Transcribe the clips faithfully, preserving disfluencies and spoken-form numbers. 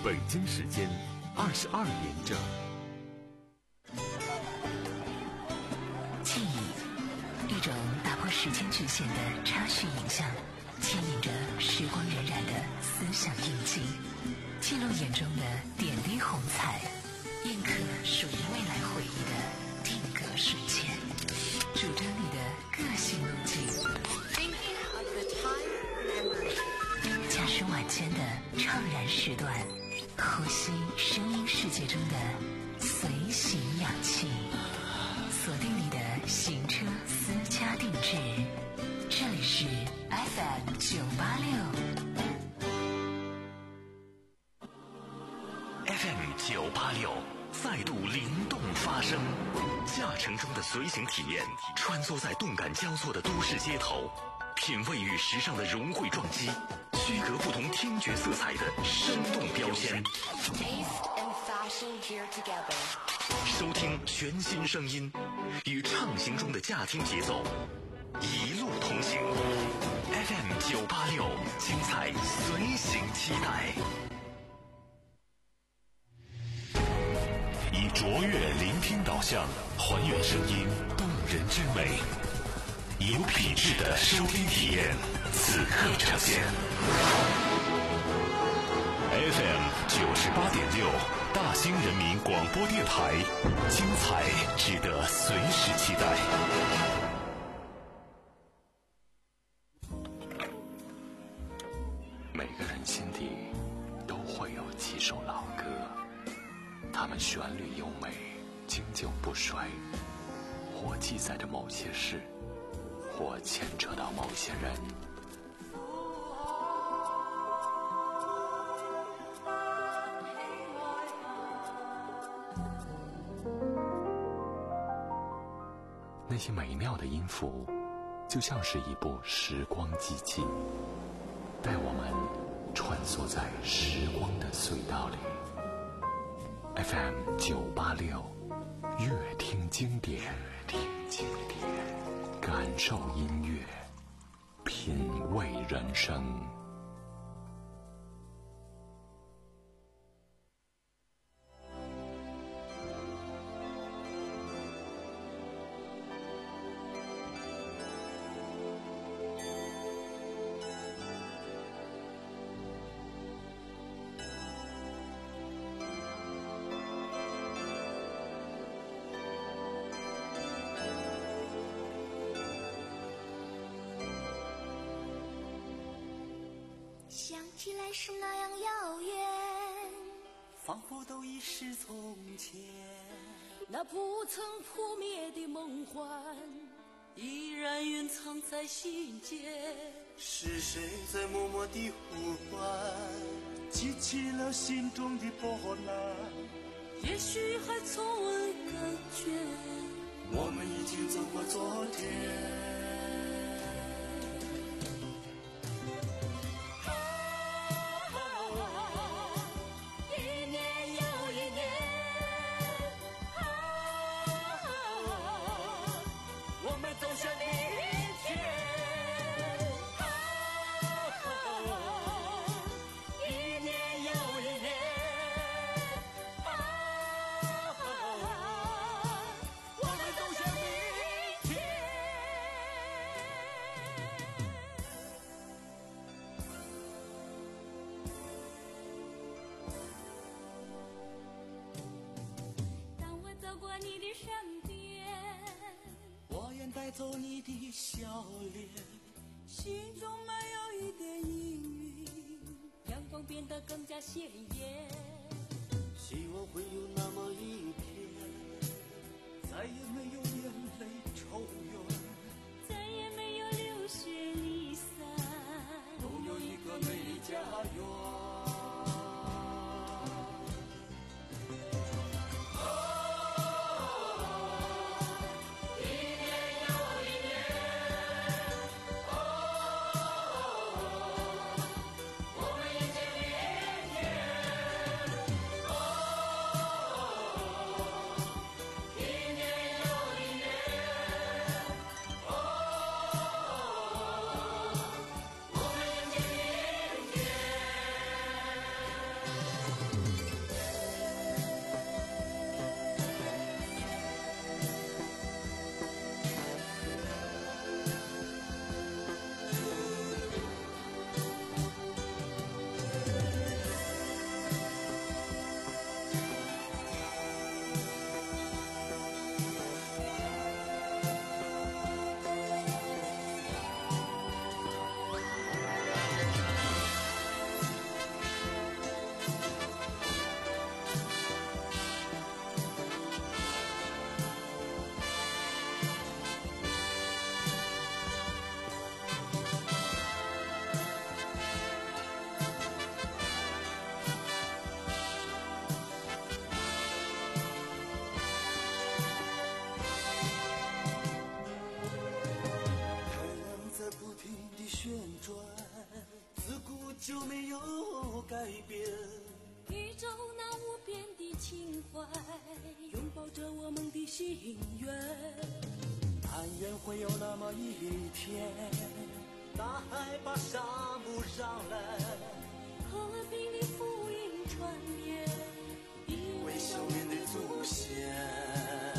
北京时间二十二点整。 记忆，一种打破时间局限的插叙影像，牵引着时光荏苒的思想印记，记录眼中的点滴红彩，印刻属于未来回忆的定格瞬间，主张你的个性路径。驾驶晚间的怅然时段，呼吸声音世界中的随行氧气，锁定你的行车私家定制。这里是 F M 九八六 F M 九八六再度灵动发声，驾乘中的随行体验，穿梭在动感交错的都市街头，品味与时尚的融汇撞击，区隔不同听觉色彩的生动标签。收听全新声音，与畅行中的驾听节奏一路同行。F M 九八六，精彩随行期待。 以卓越聆听导向，还原声音动人之美，有品质的收听体验，此刻呈现。F M 九十八点六，大兴人民广播电台，精彩值得随时期待。 每个人心底都会有几首老歌，它们旋律优美，经久不衰，或记载着某些事，或牵扯到某些人。那些美妙的音符，就像是一部时光机器，带我们穿梭在时光的隧道里。F M 九八六，乐听经典，乐听经典，感受音乐，品味人生。 想起来是那样遥远， 仿佛都已是从前。 那不曾扑灭的梦幻， 依然蕴藏在心间。是谁在默默地呼唤，激起了心中的波澜？ 也许还从未感觉， 我们已经走过昨天。 带走你的笑脸， 心中没有一点阴云，阳光变得更加鲜艳。 希望会有那么一天，再也没有眼泪抽涌， 再也没有流血离散， 都有一个美丽家园。 改变。 宇宙那无边的情怀，拥抱着我们的心愿。 但愿会有那么一天，大海把沙漠让来， 和平的福音传遍， 微笑面对祖先。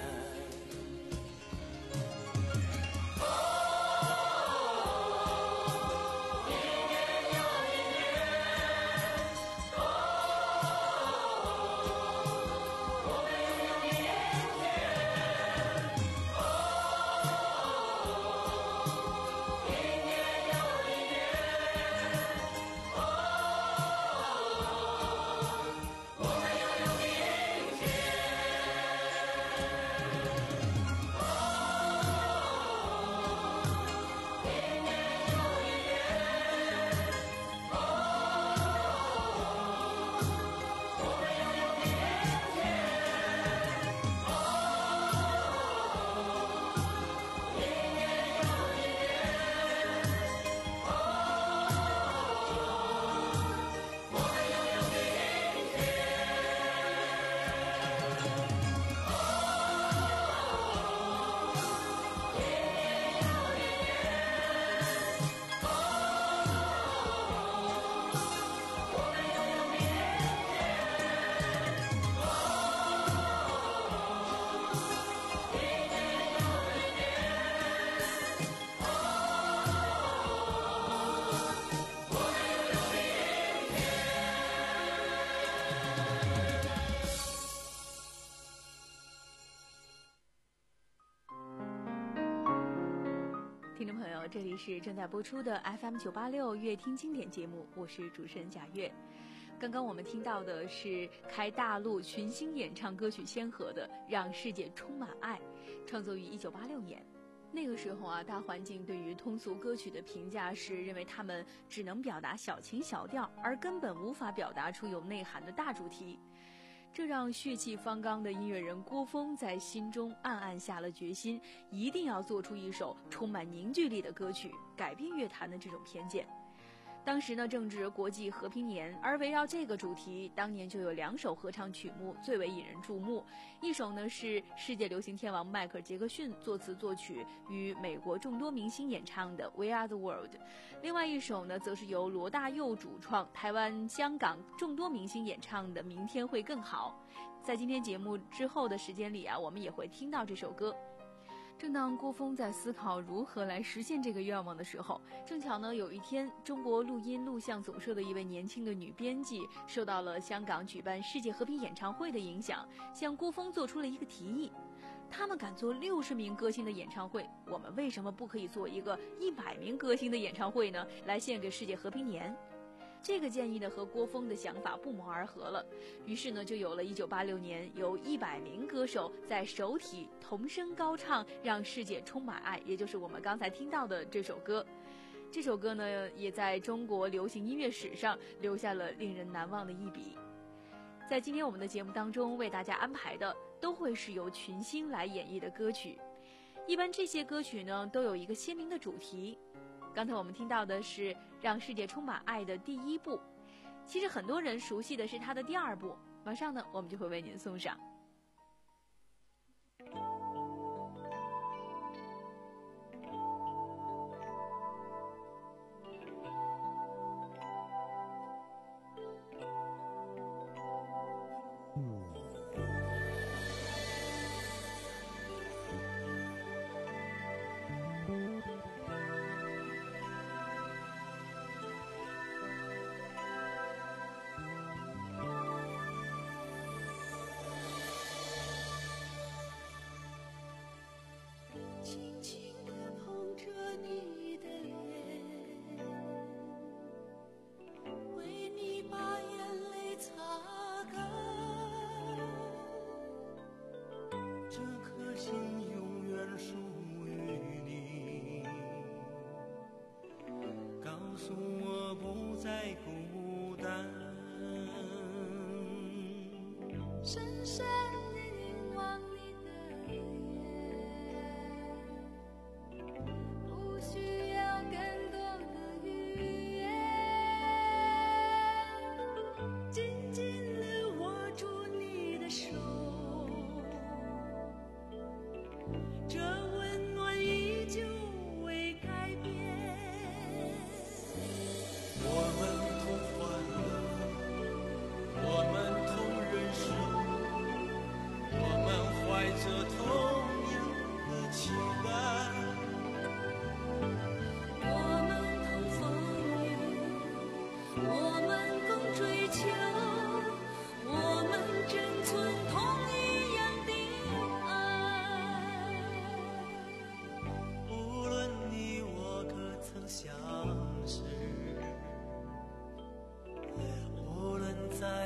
听众朋友，这里是正在播出的 F M 九八六乐听经典节目，我是主持人贾月。刚刚我们听到的是开大陆群星演唱歌曲先河的《让世界充满爱》，创作于一九八六年。那个时候啊，大环境对于通俗歌曲的评价是认为他们只能表达小情小调，而根本无法表达出有内涵的大主题。这让血气方刚的音乐人郭峰在心中暗暗下了决心，一定要做出一首充满凝聚力的歌曲，改变乐坛的这种偏见。当时呢正值国际和平年，而围绕这个主题，当年就有两首合唱曲目最为引人注目。一首呢是世界流行天王迈克尔·杰克逊作词作曲与美国众多明星演唱的《We Are the World》，另外一首呢则是由罗大佑主创，台湾、香港众多明星演唱的《明天会更好》。在今天节目之后的时间里啊，我们也会听到这首歌。正当郭峰在思考如何来实现这个愿望的时候，正巧呢有一天，中国录音录像总社的一位年轻的女编辑受到了香港举办世界和平演唱会的影响，向郭峰做出了一个提议。他们敢做六十名歌星的演唱会，我们为什么不可以做一个一百名歌星的演唱会呢？来献给世界和平年。这个建议呢和郭峰的想法不谋而合了，于是呢就有了一九八六年由一百名歌手在首体同声高唱《让世界充满爱》，也就是我们刚才听到的这首歌。这首歌呢也在中国流行音乐史上留下了令人难忘的一笔。在今天我们的节目当中为大家安排的都会是由群星来演绎的歌曲，一般这些歌曲呢都有一个鲜明的主题。刚才我们听到的是《让世界充满爱》的第一部，其实很多人熟悉的是它的第二部，马上呢我们就会为您送上。 不需要更多的语言。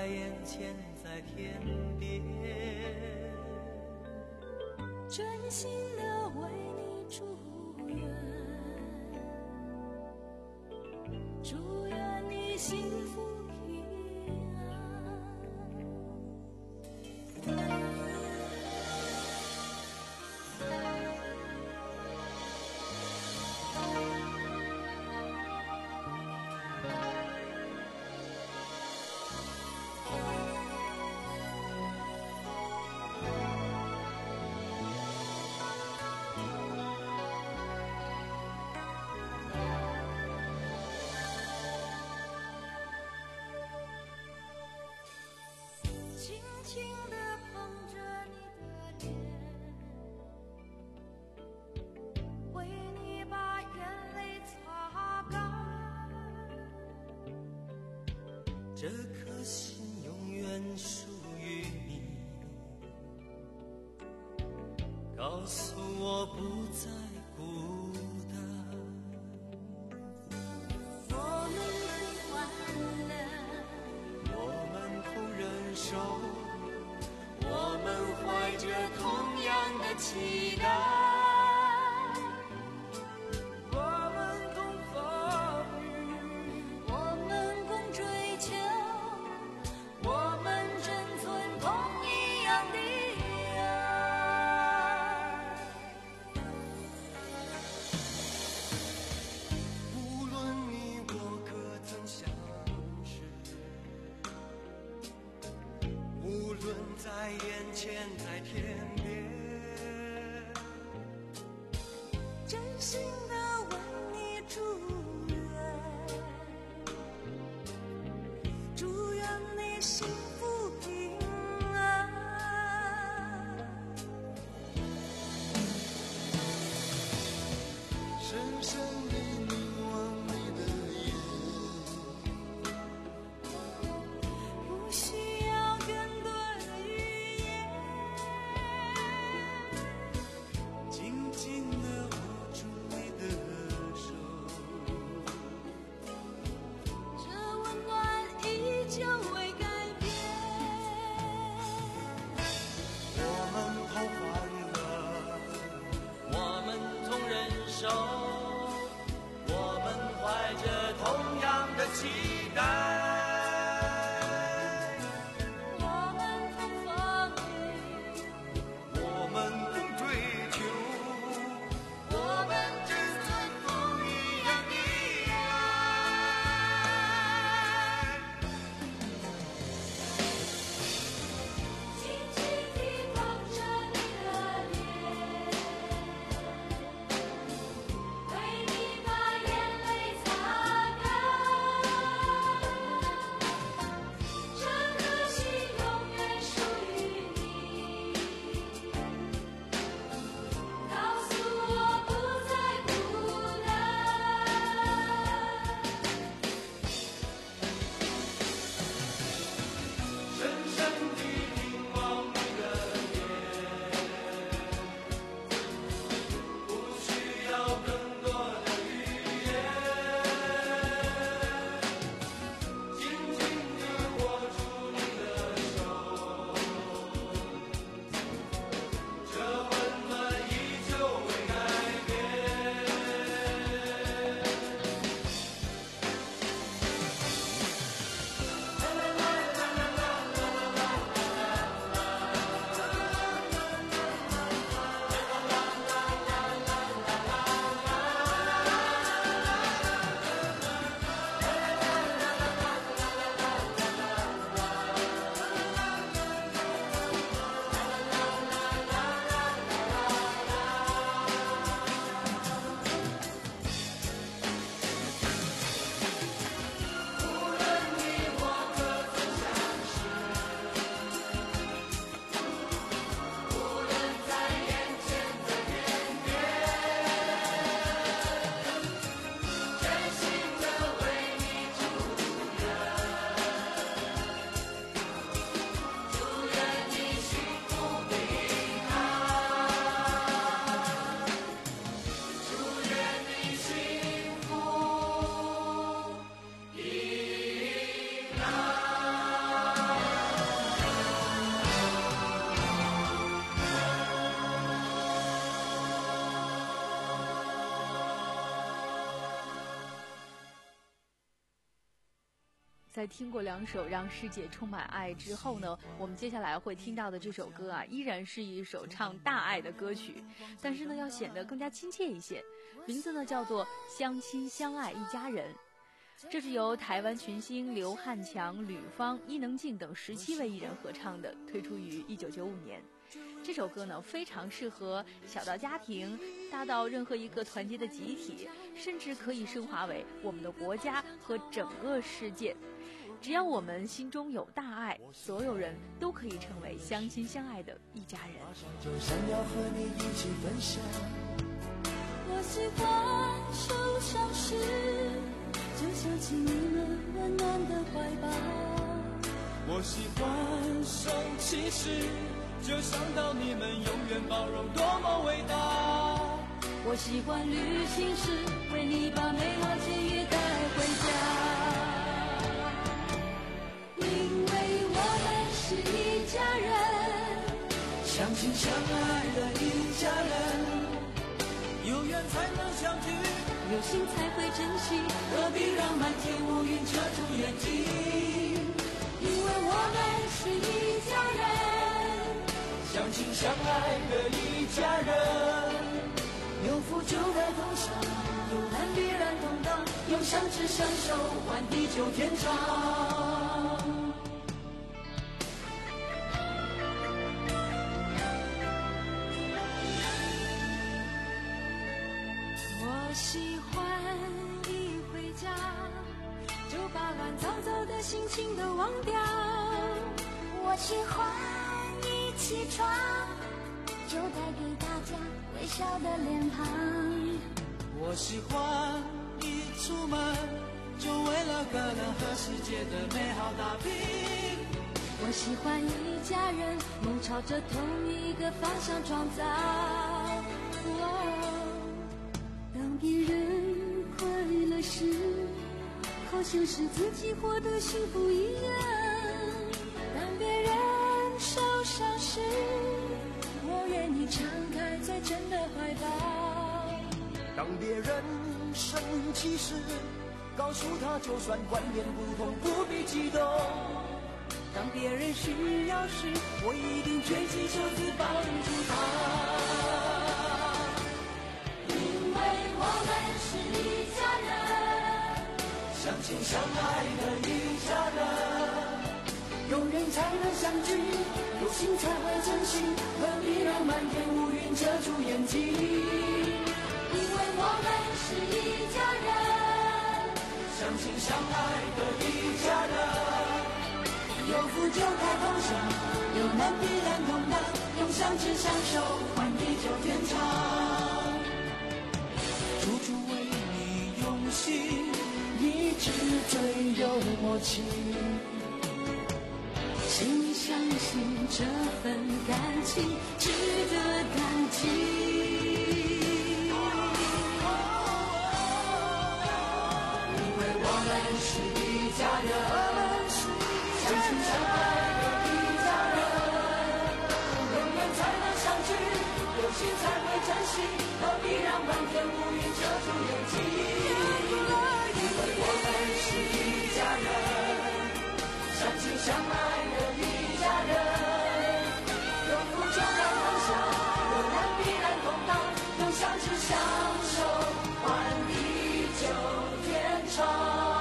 在眼前，在天边， 真心的为你祝愿，祝愿你幸福平安。轻轻地碰着你的脸，为你把眼泪擦干， 这颗心永远属于你，告诉我不再孤单。 我们会患难， 我们同忍受，我们怀着同样的期待，我们共风雨， 我们共追求，我们珍存同一样的爱。 无论你我可曾相识，无论在眼前在天边， 真心的为你祝愿，祝愿你幸福平安。 深深地凝望你的眼， 不需要更多的语言， 紧紧地握住你的手， 这温暖依旧未改变。 在听过两首让世界充满爱之后呢，我们接下来会听到的这首歌啊，依然是一首唱大爱的歌曲，但是呢，要显得更加亲切一些。名字呢叫做《相亲相爱一家人》。这是由台湾群星刘汉强、吕方、伊能静等十七位艺人合唱的，推出于一九九五年。这首歌呢，非常适合小到家庭，大到任何一个团结的集体，甚至可以升华为我们的国家和整个世界。只要我们心中有大爱，所有人都可以成为相亲相爱的一家人。 就想要和你一起分享， 我喜欢受伤时就想起你们温暖的怀抱， 我喜欢生气时就想到你们永远包容多么伟大， 我喜欢旅行时为你把美好记忆带回家，因为我们是一家人， 相亲相爱的一家人，有缘才能相聚， 有心才会珍惜， 何必让满天乌云遮住眼睛， 因为我们是一家人， 相亲相爱的一家人，有福就该同享，有难必然同当，用相知相守换地久天长。 我喜欢一回家就把乱糟糟的心情都忘掉， 我喜欢一起床就带给大家微笑的脸庞， 我喜欢一出门就为了可能和世界的美好打拼， 我喜欢一家人梦朝着同一个方向创造，哦，当别人快乐时好像是自己获得幸福一样，当别人受伤时我愿意敞开最真的怀抱， 当别人生气时告诉他就算观念不同不必激动， 当别人需要时我一定举起手指帮助他，因为我们是一家人， 相亲相爱的一家人，有缘才能相聚，有心才会珍惜，何必让满天乌云遮住眼睛， 因为我们是一家人， 相亲相爱的一家人，有福就该同享，有难必然同当，用相知相守换地久天长，处处为你用心，一直最有默契， 请你相信这份感情值得感激， 是一家人，相亲相爱的一家人，有缘才能相聚，有心才会珍惜，何必让满天乌云遮住眼睛，因为我们是一家人，相亲相爱的一家人，有福就该同享，有难必然同当，用相知相守换地久天长。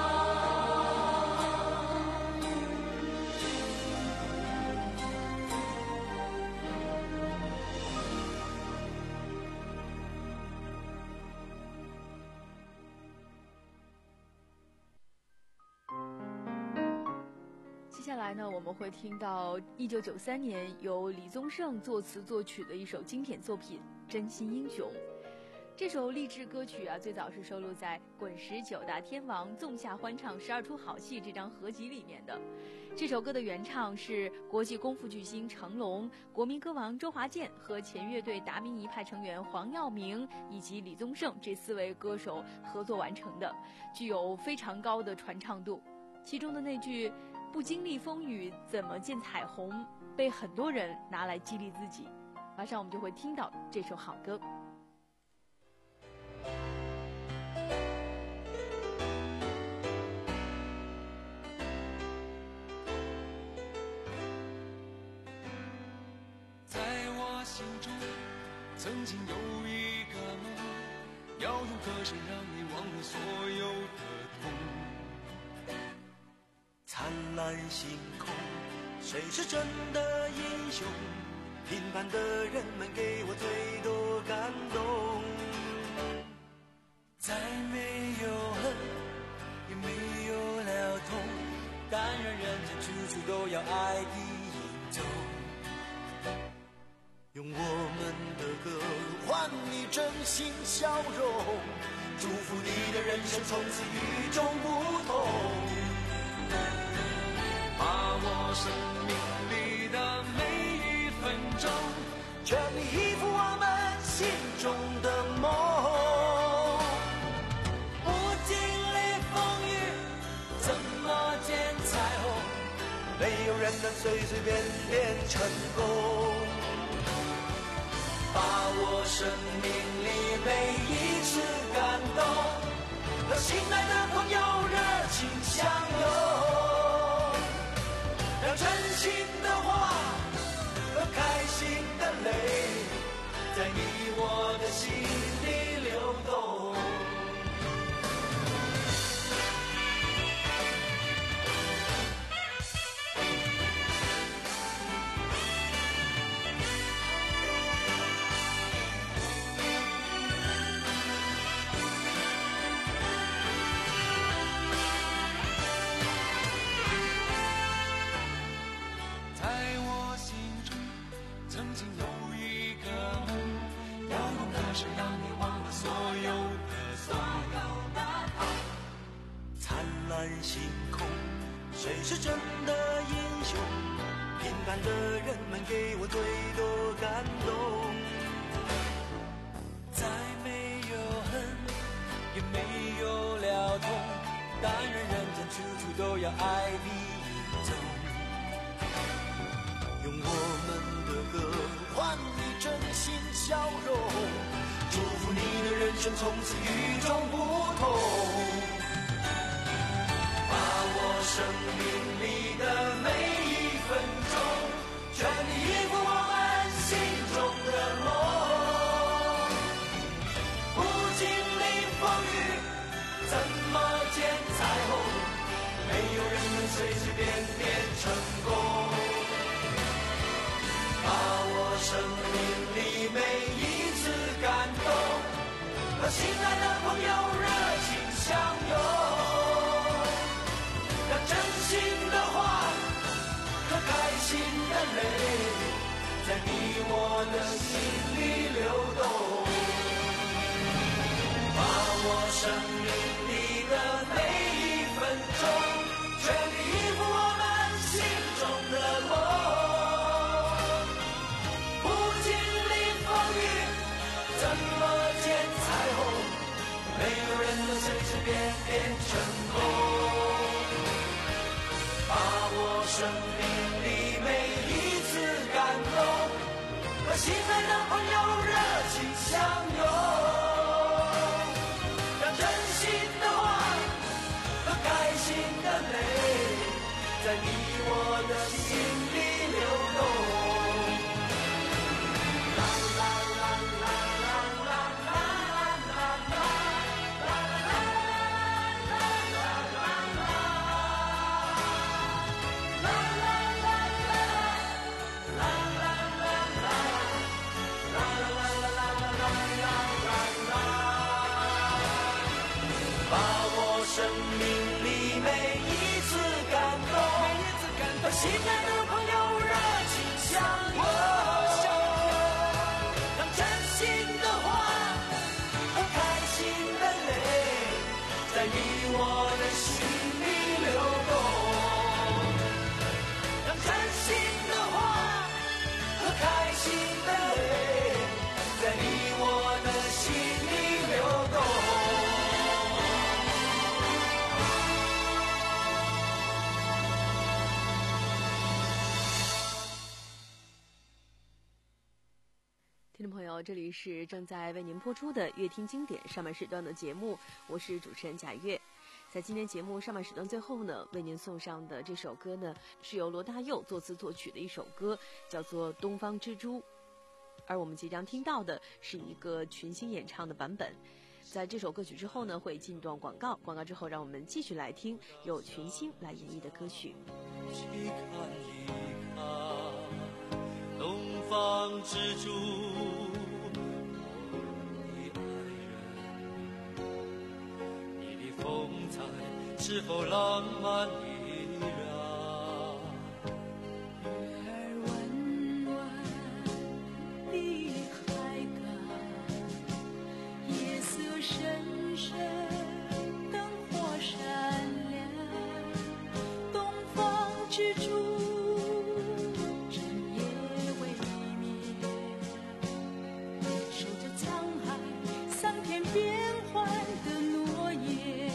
接下来呢，我们会听到一九九三年由李宗盛作词作曲的一首经典作品《真心英雄》。这首励志歌曲啊，最早是收录在《滚石九大天王纵下欢唱十二出好戏》这张合集里面的。这首歌的原唱是国际功夫巨星成龙、国民歌王周华健和前乐队达明一派成员黄耀明以及李宗盛这四位歌手合作完成的，具有非常高的传唱度。其中的那句“不经历风雨怎么见彩虹”被很多人拿来激励自己。马上我们就会听到这首好歌。 曾经有一个梦，要用歌声让你忘了所有的痛。 灿烂星空，谁是真的英雄？平凡的人们给我最多感动。 再没有恨，也没有了痛，但愿人间处处都有爱的影踪。 用我们的歌换你真心笑容，祝福你的人生从此与众不同。 把握生命里的每一分钟， 全力以赴我们心中的梦。 不经历风雨，怎么见彩虹？ 没有人能随随便便成功。 把握生命里每一次感动， 和心爱的朋友热情相拥，让真心的话和开心的泪，在你我的心里流动。星空，谁是真的英雄？平凡的人们给我最多感动。 再没有恨，也没有了痛，但愿人间处处都有爱的影踪。 用我们的歌换你真心笑容，祝福你的人生从此与众不同。 生命里的每一分钟， 全力以赴我们心中的梦。 不经历风雨，怎么见彩虹？ 没有人能随随便便成功。 把握生命里每一次感动， 和心爱的朋友热情相拥。真心的话和开心的泪，在你我的心里流动。 把握生命里的每一分钟， 全力以赴我们心中的梦。 不经历风雨， 怎么见彩虹？没有人能随随便便成功。把握生命里每一次感动，和心爱的朋友热情相拥，让真心的话和开心的泪，在你我的心里流动。啦啦啦啦啦啦啦啦啦啦。生命里每一次感动，和心爱的朋友热情相拥，让真心的话和开心的泪，在你我的心里流动。让真心的话和开心的泪，在你我的心里流动。 听众朋友，这里是正在为您播出的乐听经典上半时段的节目，我是主持人贾月。在今天节目上半时段最后呢，为您送上的这首歌呢，是由罗大佑作词作曲的一首歌，叫做《东方之珠》。 而我们即将听到的是一个群星演唱的版本。在这首歌曲之后呢，会进段广告，广告之后让我们继续来听由群星来演绎的歌曲。 去看一看东方之珠，我的爱人，你的风采是否浪漫依然？ 月儿弯弯的海港，夜色深深，灯火闪亮，东方之珠，整夜未眠，守着沧海桑田变幻的诺言。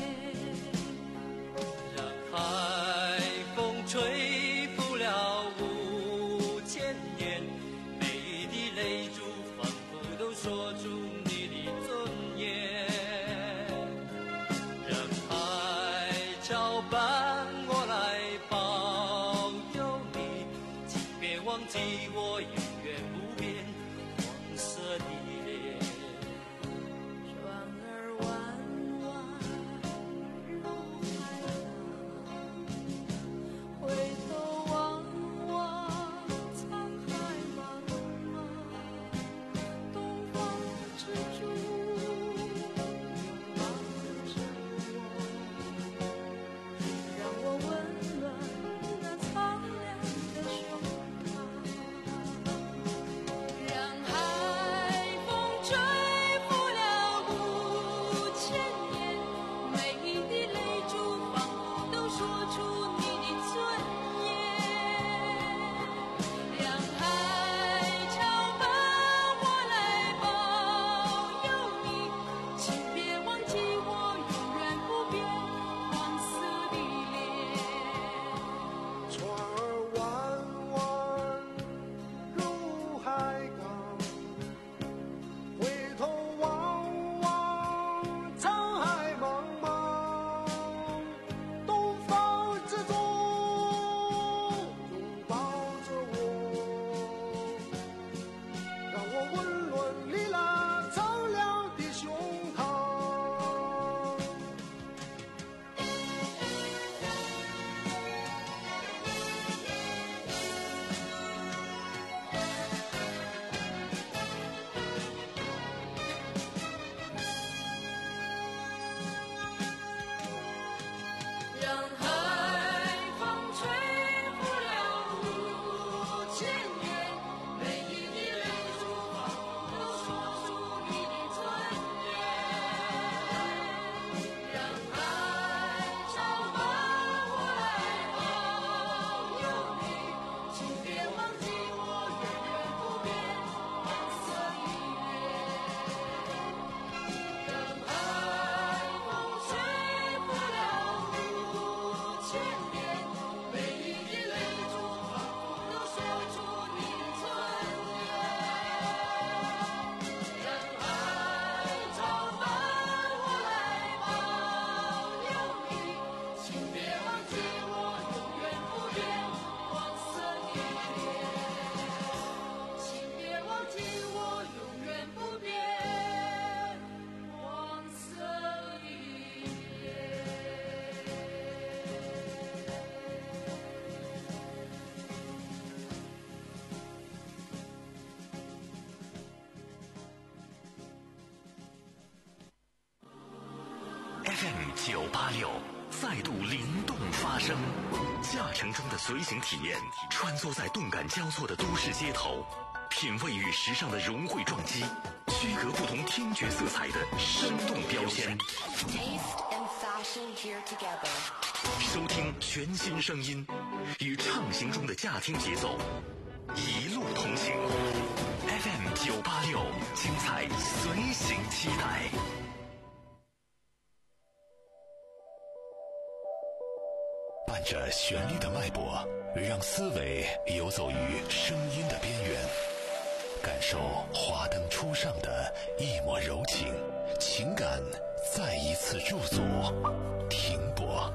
让海风吹拂了五千年，每滴泪珠仿佛都说出你的尊严。让海潮伴我来保佑你，请别忘记我永远不变黄色的脸。 船儿弯弯入海港，回头望望沧海茫茫，东方之珠拥抱着我，让我温暖那苍凉的胸膛，让海风吹拂了五千年，每一滴泪珠仿佛都说出你的尊严。让海潮伴我来保佑你，请别忘记我永远不变黄色的脸。 船儿弯弯入海港，回头望望沧海茫茫，东方之珠拥抱着我，让我温暖你那苍凉的胸膛。 让海风吹拂了五千年，每一滴泪珠仿佛都说出你的尊严。让海潮伴我来保佑你，请别忘记我永远不变黄色的脸。让海风吹拂了五千年，每一滴泪珠仿佛都说出你的尊严。让海潮伴我来保佑你，请别忘记我永远不变黄色的脸。请别忘记我永远不变黄色的脸。 F M 九八六再度灵动发声，驾乘中的随行体验，穿梭在动感交错的都市街头，品味与时尚的融汇撞击，区隔不同听觉色彩的生动标签。 Taste and fashion here together. 收听全新声音，与畅行中的驾听节奏，一路同行。F M 九八六，精彩随行期待。 伴着旋律的脉搏，让思维游走于声音的边缘，感受华灯初上的一抹柔情，情感再一次驻足停泊。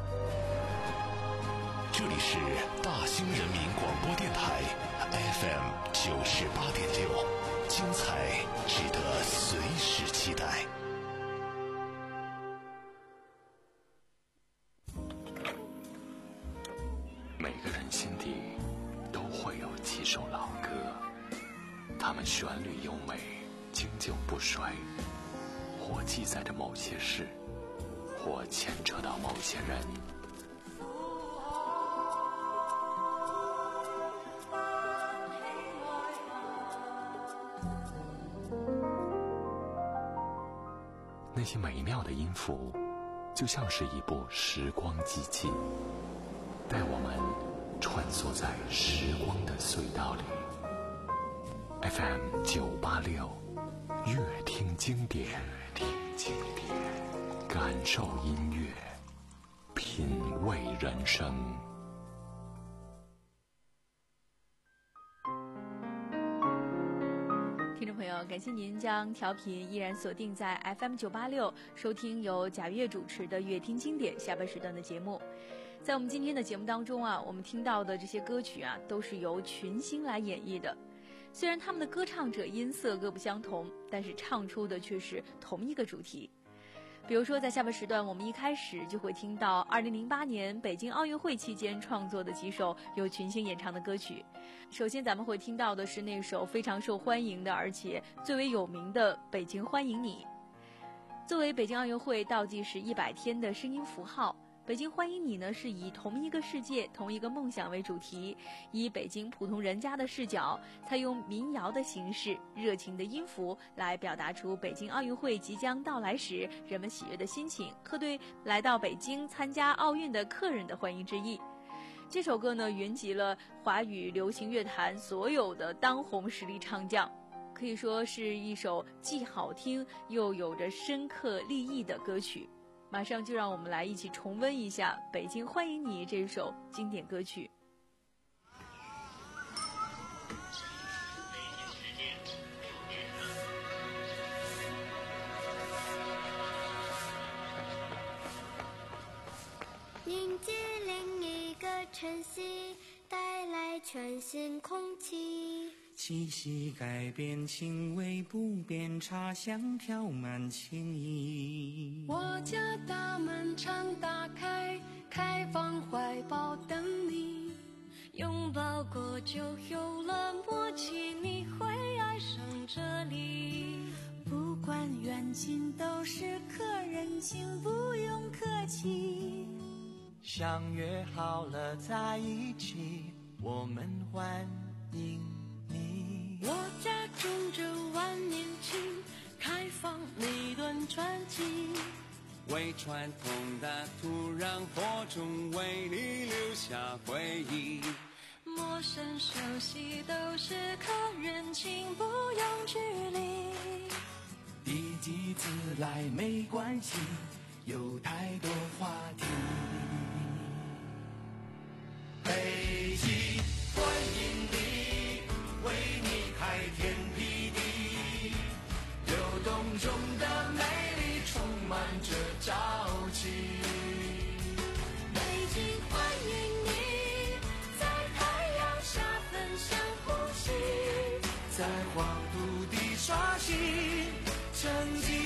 这里是大兴人民广播电台 F M 九十八点六，精精彩值得随时期待。 每个人心底都会有几首老歌，它们旋律优美，经久不衰，或记载着某些事，或牵扯到某些人。那些美妙的音符，就像是一部时光机器，带我们穿梭在时光的隧道里。F M 九八六，乐听经典，乐听经典，感受音乐，品味人生。 听众朋友，感谢您将调频依然锁定在 F M 九八六，收听由贾悦主持的乐听经典下半时段的节目。在我们今天的节目当中啊，我们听到的这些歌曲啊，都是由群星来演绎的。虽然他们的歌唱者音色各不相同，但是唱出的却是同一个主题。比如说在下半时段，我们一开始就会听到二零零八年北京奥运会期间创作的几首由群星演唱的歌曲。首先咱们会听到的是那首非常受欢迎的，而且最为有名的《北京欢迎你》。作为北京奥运会倒计时一百天的声音符号，北京欢迎你呢，是以同一个世界、同一个梦想为主题，以北京普通人家的视角，采用民谣的形式、热情的音符来表达出北京奥运会即将到来时人们喜悦的心情和对来到北京参加奥运的客人的欢迎之意。这首歌呢，云集了华语流行乐坛所有的当红实力唱将，可以说是一首既好听又有着深刻立意的歌曲。马上就让我们来一起重温一下《北京欢迎你》这首经典歌曲。 迎接另一个晨曦，带来全新空气。 气息改变，情味不变，茶香飘满情意。 我家大门常打开，开放怀抱等你。拥抱过就有了默契，你会爱上这里。 不管远近都是客人，请不用客气。 相约好了在一起，我们欢迎你。 我家种着万年青，开放每段传奇。 为传统的土壤播种，为你留下回忆。 陌生熟悉都是客人，请不用距离。 第几次来没关系，有太多话题。北京欢迎你，为你开天辟地，流动中的美丽充满着朝气。 北京欢迎你，在太阳下分享呼吸， 在黄土地刷新成绩。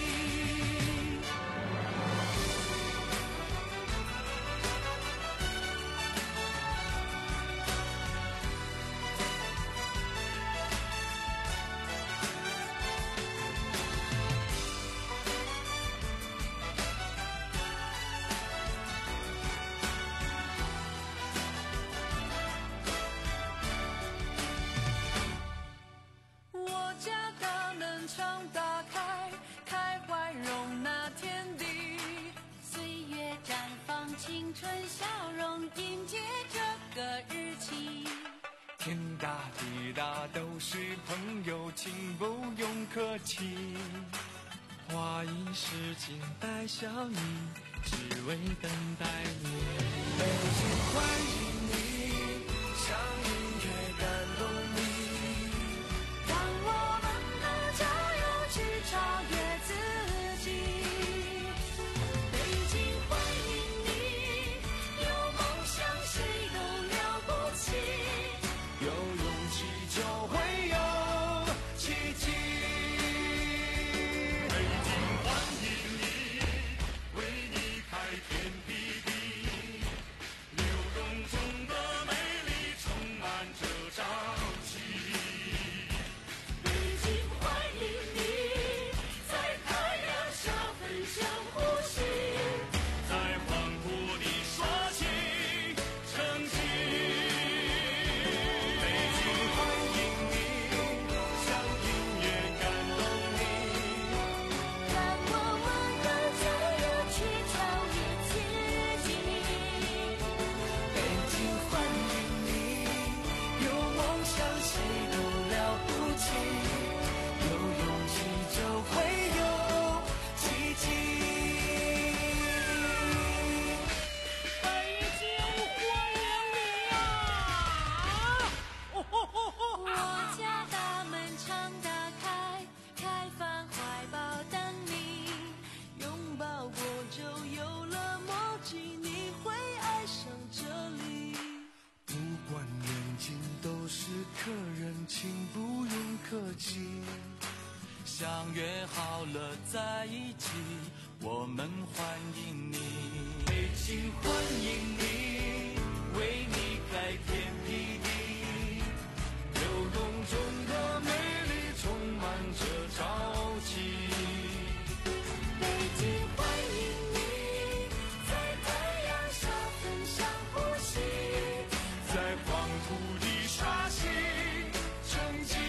青春笑容迎接这个日期。 天大地大都是朋友，请不用客气。花一世静待笑你，只为等待你。北京欢迎你，像音乐感动你， 让我们能加油去超越自己。北京欢迎你，有梦想谁都了不起， 有勇气就会有奇客气，相约好了在一起，我们欢迎你，北京欢迎你，为你开天辟地，流动中的美丽充满着朝气。 北京欢迎你，在太阳下分享呼吸， 在黄土地刷新成绩。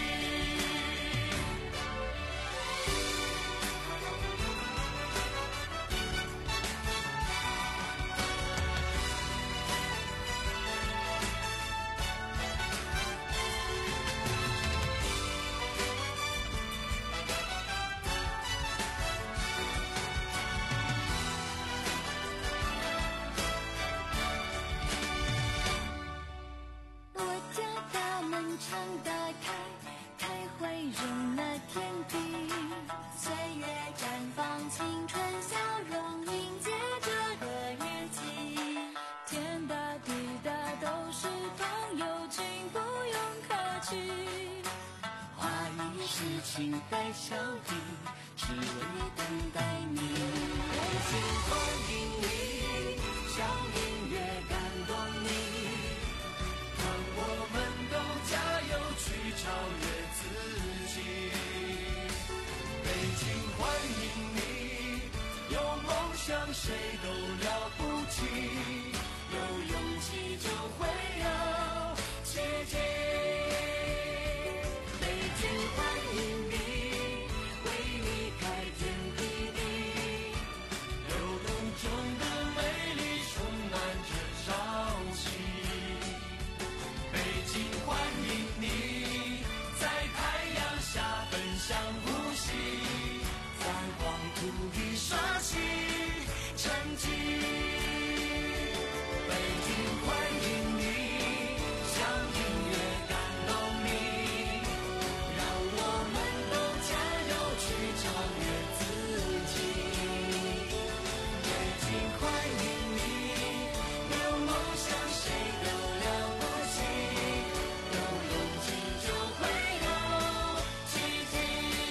常打开，开会容了天地，岁月绽放青春笑容，迎接这个日期。天大地大都是朋友，请不用客气。 花一世情带笑意，只为等待你。北京欢迎你，像音乐感动你。超越自己，北京欢迎你，有梦想谁都了不起，有勇气就会有奇迹。北京欢迎你，为你开天辟地，流动中的美丽充满着朝气。北京欢迎你，相呼吸，在黄土里刷新成绩。北京欢迎你，像音乐感动你，让我们都加油去超越自己。北京欢迎你，有梦想谁都了不起，有勇气就会有奇迹。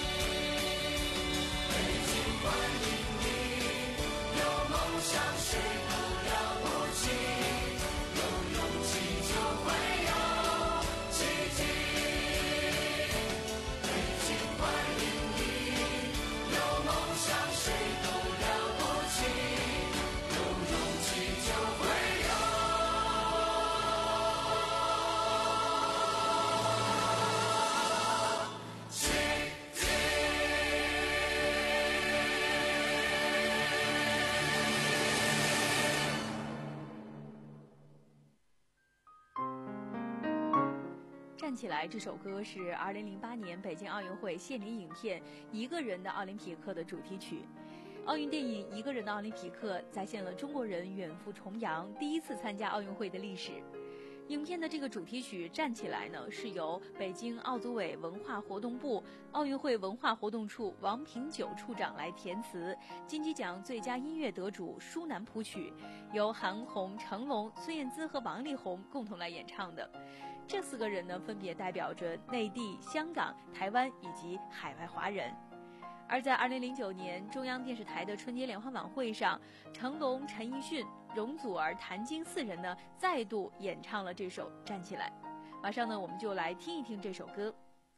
站起来这首歌是二零零八年北京奥运会献礼影片《一个人的奥林匹克》的主题曲。奥运电影《一个人的奥林匹克》再现了中国人远赴重洋第一次参加奥运会的历史。影片的这个主题曲《站起来》呢，是由北京奥组委文化活动部奥运会文化活动处王平九处长来填词，金鸡奖最佳音乐得主舒楠谱曲，由韩红、成龙、孙燕姿和王力宏共同来演唱的。这四个人呢，分别代表着内地、香港、台湾以及海外华人。而在二零零九年中央电视台的春节联欢晚会上，成龙、陈奕迅、容祖儿、谭晶四人呢再度演唱了这首《站起来》。马上呢，我们就来听一听这首歌。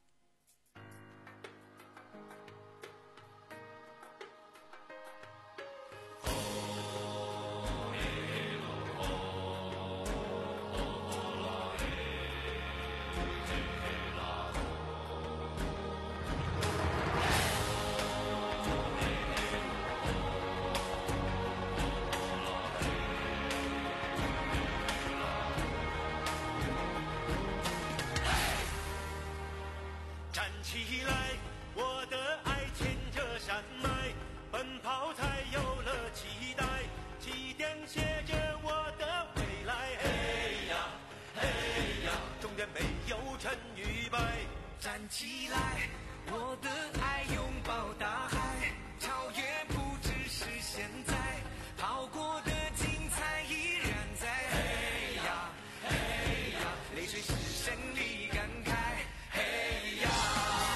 站起来，我的爱拥抱大海，超越不只是现在，跑过的精彩依然在。嘿呀，嘿呀，泪水是胜利感慨。嘿呀。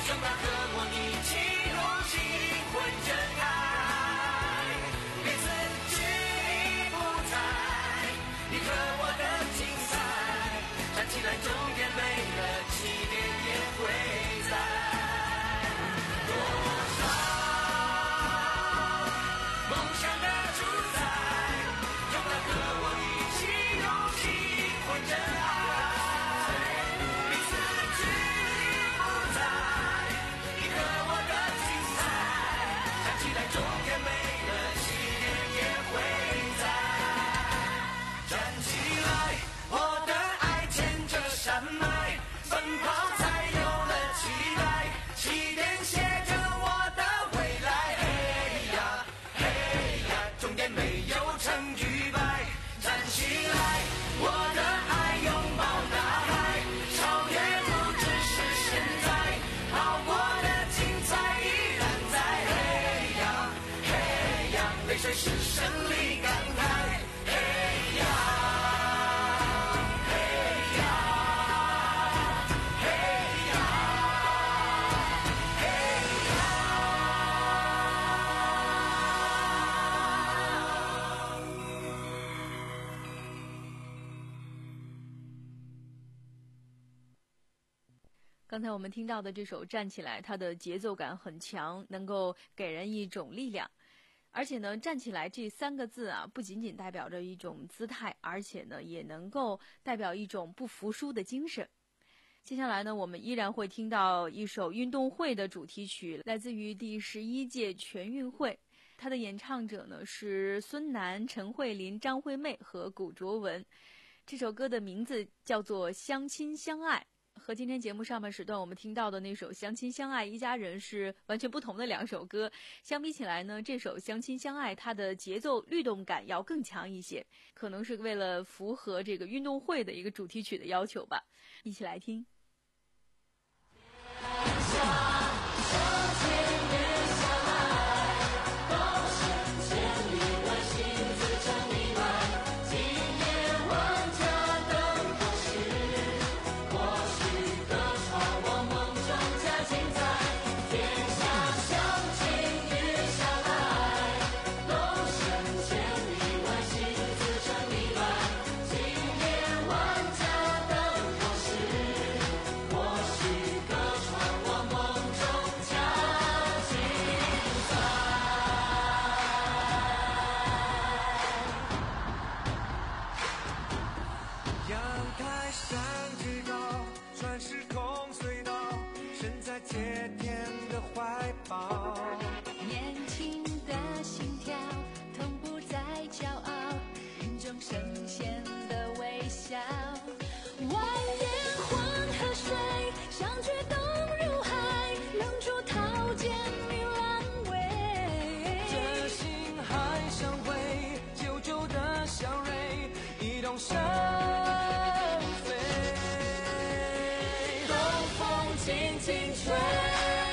勇敢和我一起用心混真爱，彼此距离不在，你和我的精彩，站起来终点没了，起点也会在。多少梦想的主宰，勇敢和我一起用心混真爱，彼此距离不在，你和我的精彩，站起来终点没了，起点也会在。站起来，我的爱牵着山脉，奔跑才有了期待，起点写着我的未来。嘿呀嘿呀，终点没有成与败，站起来，我的爱拥抱大海，超越不只是现在，跑过的精彩依然在。嘿呀嘿呀，泪水是胜利感慨。嘿呀嘿呀嘿呀嘿呀。 刚才我们听到的这首《站起来》，它的节奏感很强，能够给人一种力量。而且呢，站起来这三个字啊，不仅仅代表着一种姿态，而且呢，也能够代表一种不服输的精神。接下来呢，我们依然会听到一首运动会的主题曲，来自于第十一届全运会。它的演唱者呢是孙楠、陈慧琳、张惠妹和古卓文。这首歌的名字叫做《相亲相爱》。和今天节目上半时段我们听到的那首《相亲相爱一家人》是完全不同的两首歌。相比起来呢，这首《相亲相爱》它的节奏律动感要更强一些，可能是为了符合这个运动会的一个主题曲的要求吧。一起来听。 生飞，东风轻轻吹。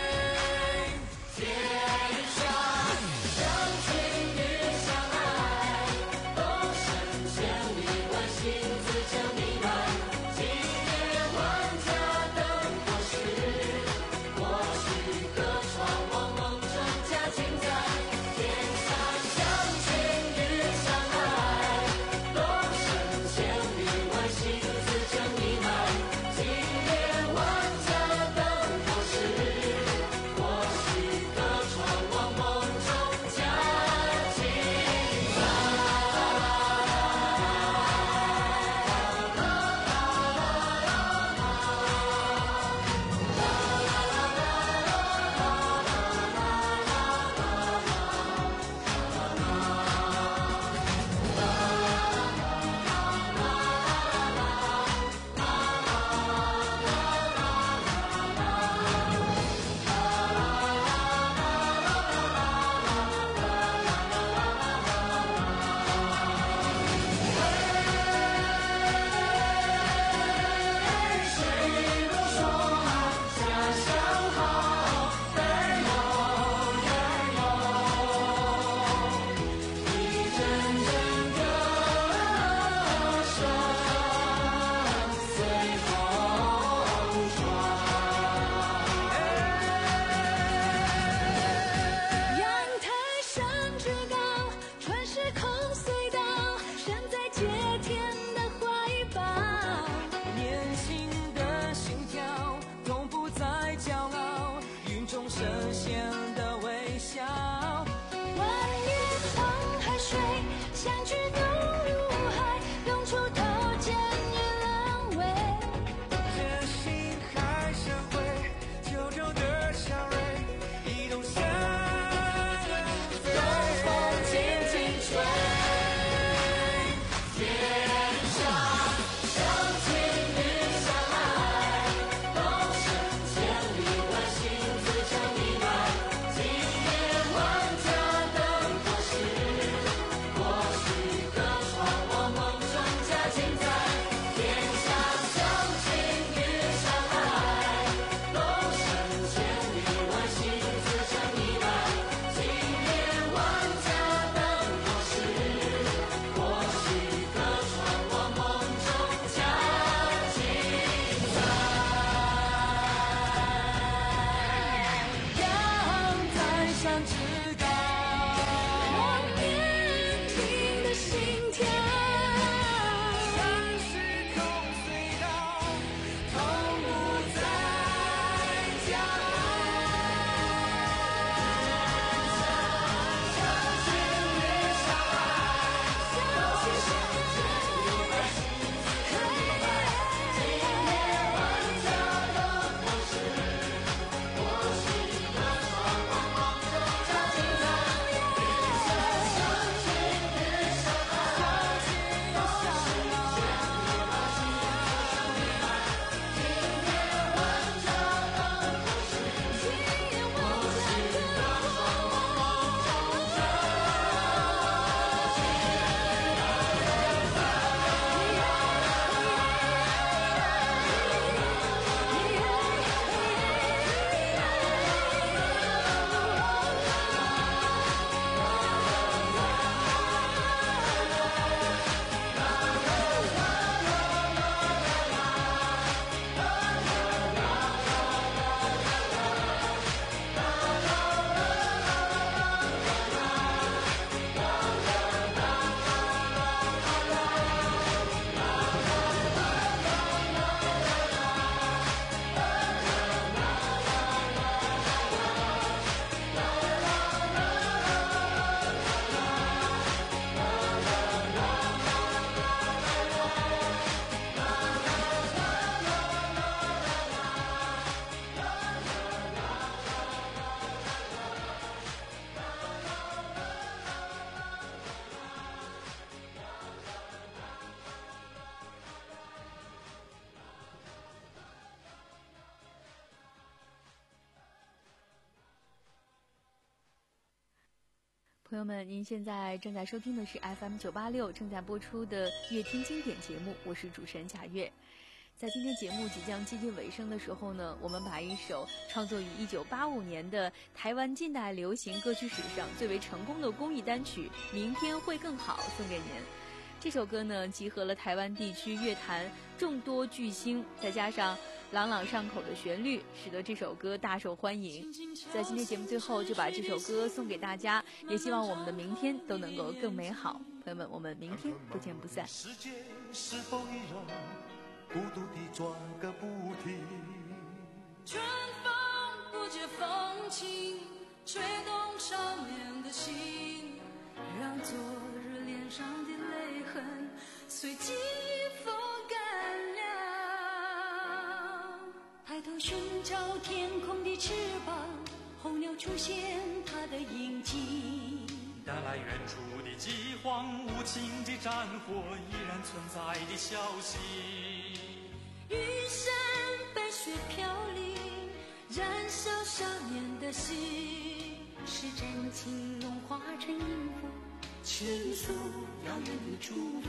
朋友们，您现在正在收听的是 F M 九八六正在播出的乐听经典节目，我是主持人贾月。在今天节目即将接近尾声的时候呢，我们把一首创作于一九八五年的台湾近代流行歌曲史上最为成功的公益单曲《明天会更好》送给您。这首歌呢，集合了台湾地区乐坛众多巨星，再加上朗朗上口的旋律，使得这首歌大受欢迎。在今天节目最后，就把这首歌送给大家，也希望我们的明天都能够更美好。朋友们，我们明天不见不散。 世界是否依然孤独地转个不停？ 春风不解风情，吹动少年的心，让昨日脸上的泪痕随季风干了。抬头寻找天空的翅膀，候鸟出现它的影迹， 带来远处的饥荒，无情的战火依然存在的消息。 雨伞被雪飘零，燃烧少年的心，是真情融化成音符，倾诉遥远的祝福。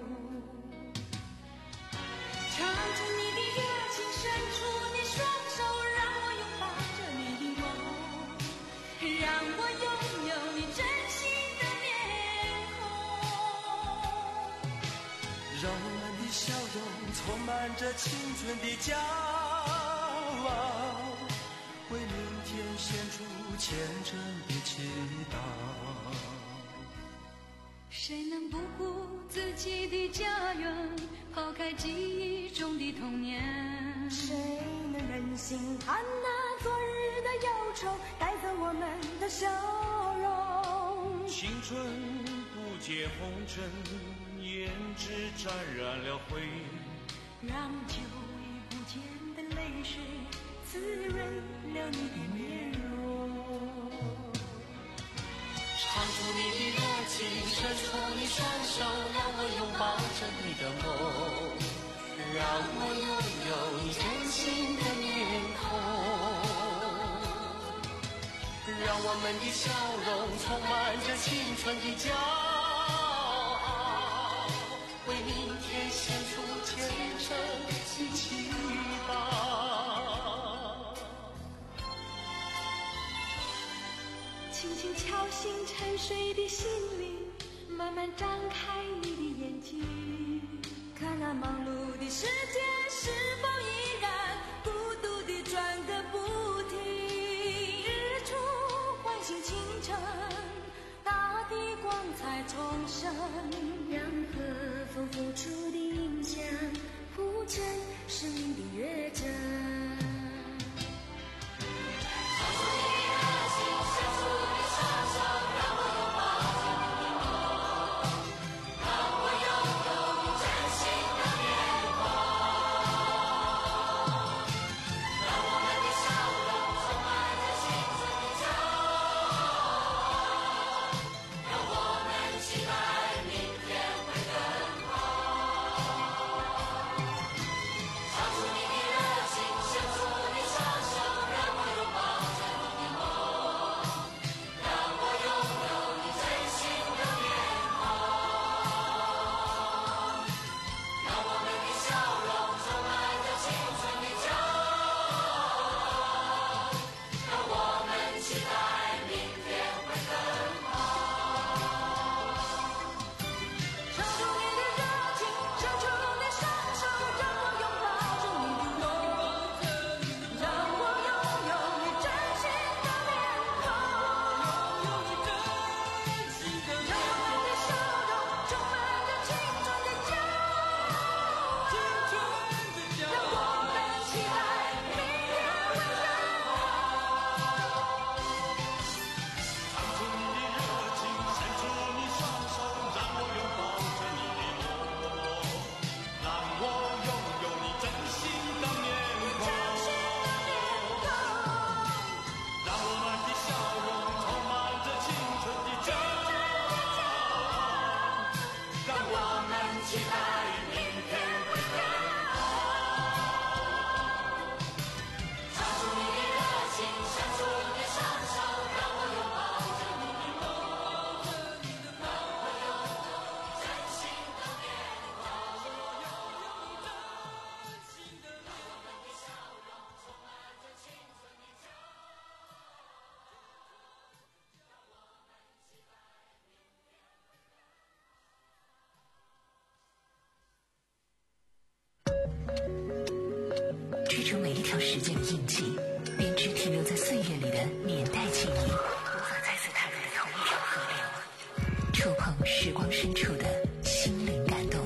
唱出你的热情，伸出你双手，让我拥抱着你的梦，让我拥有你真心的面孔， 让我们的笑容充满着青春的骄傲，为明天献出虔诚的祈祷。 谁能不顾自己的家园，抛开记忆中的童年？ 谁能忍心看那昨日的忧愁带走我们的笑容？ 青春不解红尘，胭脂沾染了灰， 让久已不见的泪水滋润了你的面容。 唱出你的热情，伸出你双手，让我拥抱着你的梦，让我拥有你真心的面孔，让我们的笑容充满着青春的骄傲，为明天献出虔诚的祈祷。 轻轻敲醒沉睡的心灵，慢慢张开你的眼睛，看那忙碌的世界是否依然孤独地转个不停。日出唤醒清晨，大地光彩重生， 让和风付出的影响铺成生命的乐章。 时间的印记，编织停留在岁月里的年代记忆，无法再次踏入的同一条河流，触碰时光深处的心灵感动。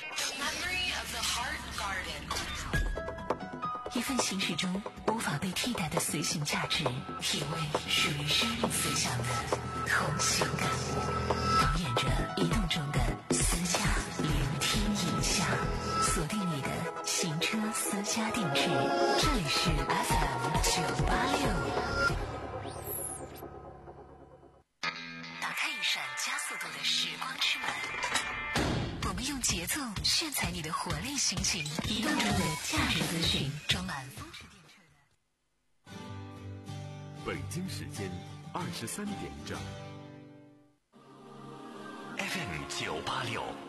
一份行驶中无法被替代的随行价值，体味属于生命思想的同行感，导演着移动中的私家聆听影像，锁定你的行车私家定制，这里是 F M 九八六。打开一扇加速度的时光之门，我们用节奏炫彩你的活力心情，移动中的价值资讯，装满风驰电掣的。 北京时间二十三点整。 F M 九八六